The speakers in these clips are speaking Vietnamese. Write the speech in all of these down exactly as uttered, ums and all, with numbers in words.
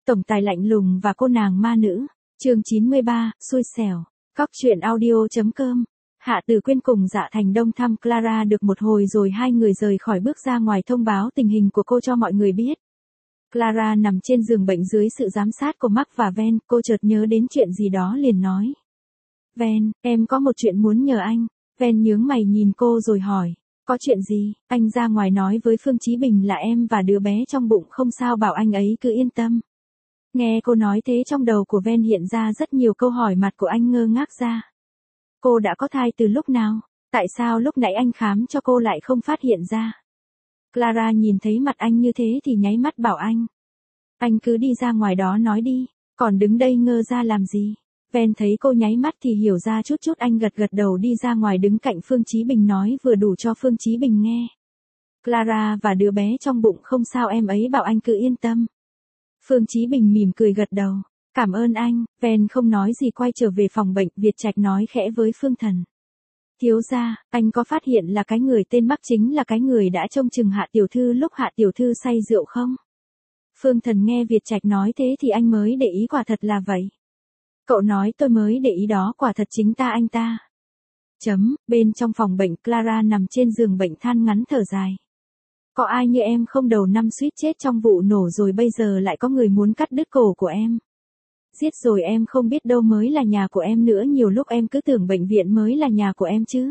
Tổng tài lạnh lùng và cô nàng ma nữ. Chương chín mươi ba, xui xẻo. Cóc truyện audio.com. Hạ Tử Quyên cùng Dạ Thành Đông thăm Clara được một hồi rồi hai người rời khỏi bước ra ngoài thông báo tình hình của cô cho mọi người biết. Clara nằm trên giường bệnh dưới sự giám sát của Mark và Ven, cô chợt nhớ đến chuyện gì đó liền nói. Ven, em có một chuyện muốn nhờ anh. Ven nhướng mày nhìn cô rồi hỏi. Có chuyện gì? Anh ra ngoài nói với Phương Chí Bình là em và đứa bé trong bụng không sao, bảo anh ấy cứ yên tâm. Nghe cô nói thế trong đầu của Ven hiện ra rất nhiều câu hỏi, mặt của anh ngơ ngác ra. Cô đã có thai từ lúc nào? Tại sao lúc nãy anh khám cho cô lại không phát hiện ra? Clara nhìn thấy mặt anh như thế thì nháy mắt bảo anh. Anh cứ đi ra ngoài đó nói đi, còn đứng đây ngơ ra làm gì? Ven thấy cô nháy mắt thì hiểu ra chút chút, anh gật gật đầu đi ra ngoài đứng cạnh Phương Chí Bình nói vừa đủ cho Phương Chí Bình nghe. Clara và đứa bé trong bụng không sao, em ấy bảo anh cứ yên tâm. Phương Chí Bình mỉm cười gật đầu. Cảm ơn anh. Ven không nói gì quay trở về phòng bệnh. Việt Trạch nói khẽ với Phương Thần. Thiếu gia, anh có phát hiện là cái người tên Mark chính là cái người đã trông chừng Hạ tiểu thư lúc Hạ tiểu thư say rượu không? Phương Thần nghe Việt Trạch nói thế thì anh mới để ý, quả thật là vậy. Cậu nói tôi mới để ý đó, quả thật chính ta anh ta. Chấm, bên trong phòng bệnh Clara nằm trên giường bệnh than ngắn thở dài. Có ai như em không, đầu năm suýt chết trong vụ nổ rồi bây giờ lại có người muốn cắt đứt cổ của em. Giết rồi em không biết đâu mới là nhà của em nữa, nhiều lúc em cứ tưởng bệnh viện mới là nhà của em chứ.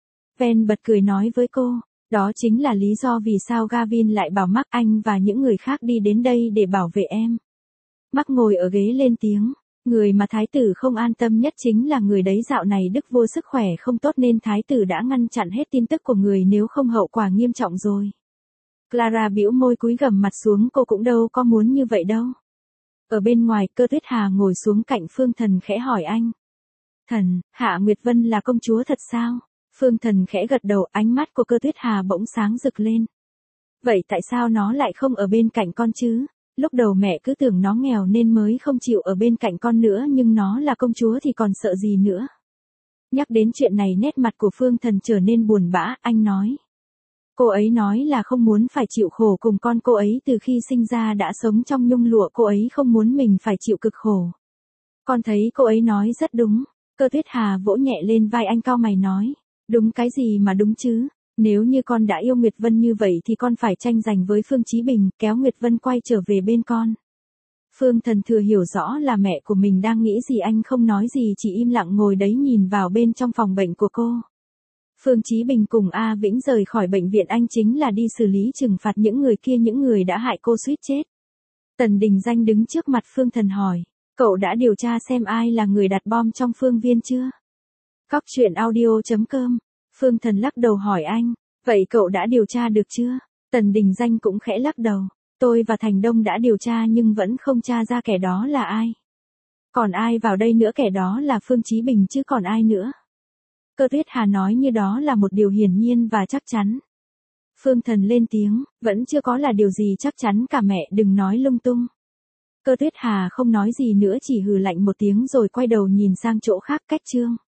Ven bật cười nói với cô, đó chính là lý do vì sao Gavin lại bảo Mark anh và những người khác đi đến đây để bảo vệ em. Mark ngồi ở ghế lên tiếng, người mà thái tử không an tâm nhất chính là người đấy, dạo này Đức Vua sức khỏe không tốt nên thái tử đã ngăn chặn hết tin tức của người, nếu không hậu quả nghiêm trọng rồi. Clara bĩu môi cúi gằm mặt xuống, cô cũng đâu có muốn như vậy đâu. Ở bên ngoài, Cơ Tuyết Hà ngồi xuống cạnh Phương Thần khẽ hỏi anh. Thần, Hạ Nguyệt Vân là công chúa thật sao? Phương Thần khẽ gật đầu, ánh mắt của Cơ Tuyết Hà bỗng sáng rực lên. Vậy tại sao nó lại không ở bên cạnh con chứ? Lúc đầu mẹ cứ tưởng nó nghèo nên mới không chịu ở bên cạnh con nữa, nhưng nó là công chúa thì còn sợ gì nữa? Nhắc đến chuyện này nét mặt của Phương Thần trở nên buồn bã, anh nói. Cô ấy nói là không muốn phải chịu khổ cùng con, cô ấy từ khi sinh ra đã sống trong nhung lụa, cô ấy không muốn mình phải chịu cực khổ. Con thấy cô ấy nói rất đúng. Cơ Tuyết Hà vỗ nhẹ lên vai anh, cau mày nói. Đúng cái gì mà đúng chứ? Nếu như con đã yêu Nguyệt Vân như vậy thì con phải tranh giành với Phương Chí Bình, kéo Nguyệt Vân quay trở về bên con. Phương Thần thừa hiểu rõ là mẹ của mình đang nghĩ gì, anh không nói gì, chỉ im lặng ngồi đấy nhìn vào bên trong phòng bệnh của cô. Phương Chí Bình cùng A Vĩnh rời khỏi bệnh viện, anh chính là đi xử lý trừng phạt những người kia, những người đã hại cô suýt chết. Tần Đình Danh đứng trước mặt Phương Thần hỏi, cậu đã điều tra xem ai là người đặt bom trong Phương Viên chưa? Cóc truyện audio.com. Phương Thần lắc đầu hỏi anh, vậy cậu đã điều tra được chưa? Tần Đình Danh cũng khẽ lắc đầu, tôi và Thành Đông đã điều tra nhưng vẫn không tra ra kẻ đó là ai. Còn ai vào đây nữa, kẻ đó là Phương Chí Bình chứ còn ai nữa? Cơ Tuyết Hà nói như đó là một điều hiển nhiên và chắc chắn. Phương Thần lên tiếng, vẫn chưa có là điều gì chắc chắn cả, mẹ đừng nói lung tung. Cơ Tuyết Hà không nói gì nữa, chỉ hừ lạnh một tiếng rồi quay đầu nhìn sang chỗ khác cách chương.